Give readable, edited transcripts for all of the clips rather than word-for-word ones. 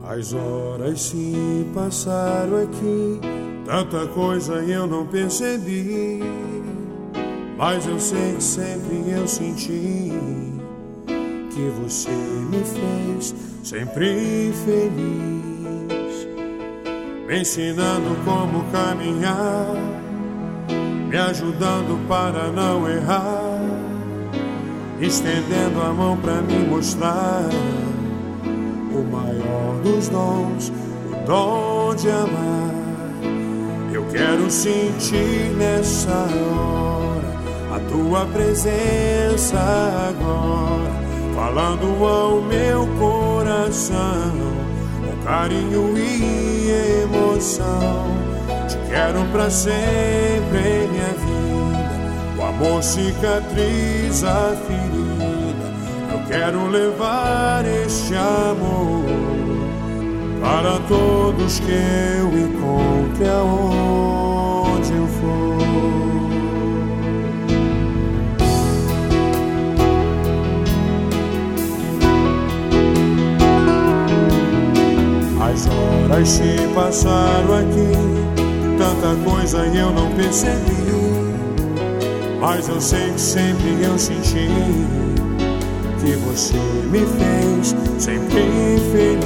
As horas se passaram aqui, tanta coisa eu não percebi, mas eu sei que sempre eu senti que você me fez sempre feliz, me ensinando como caminhar, me ajudando para não errar, estendendo a mão para me mostrar o maior dos dons, o dom de amar. Eu quero sentir nessa hora a tua presença agora, falando ao meu coração com carinho e emoção. Te quero pra sempre em minha vida, o amor cicatriza a ferida. Eu quero levar este amor para todos que eu encontre aonde eu for. As horas se passaram aqui, tanta coisa eu não percebi, mas eu sei que sempre eu senti que você me fez sempre feliz,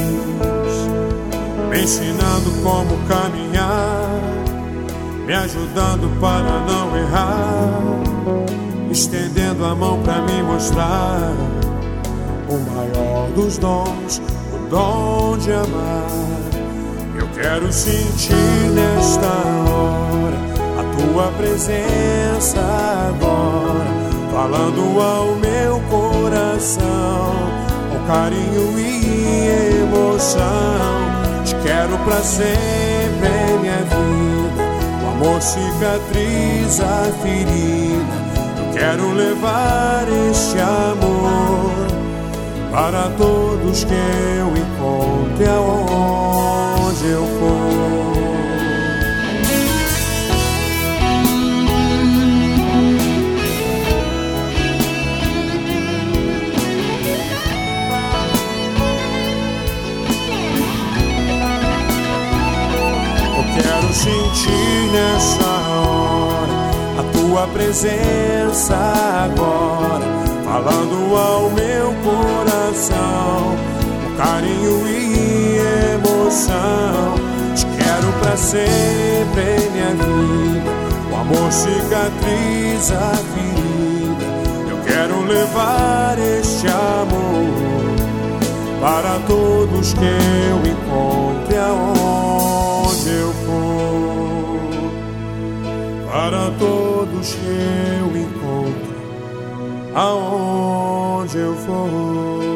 me ensinando como caminhar, me ajudando para não errar, estendendo a mão para me mostrar o maior dos dons, o dom de amar. Eu quero sentir nesta hora a tua presença agora, falando ao meu coração com carinho e emoção. Te quero pra sempre em minha vida, o amor cicatriza a ferida. Eu quero levar este amor para todos que eu encontre aonde eu for. Quero sentir nessa hora a tua presença agora, falando ao meu coração com carinho e emoção. Te quero pra sempre em minha vida, o amor cicatriza a ferida. Eu quero levar este amor para todos que eu encontre aonde eu for, para todos que eu encontro aonde eu for.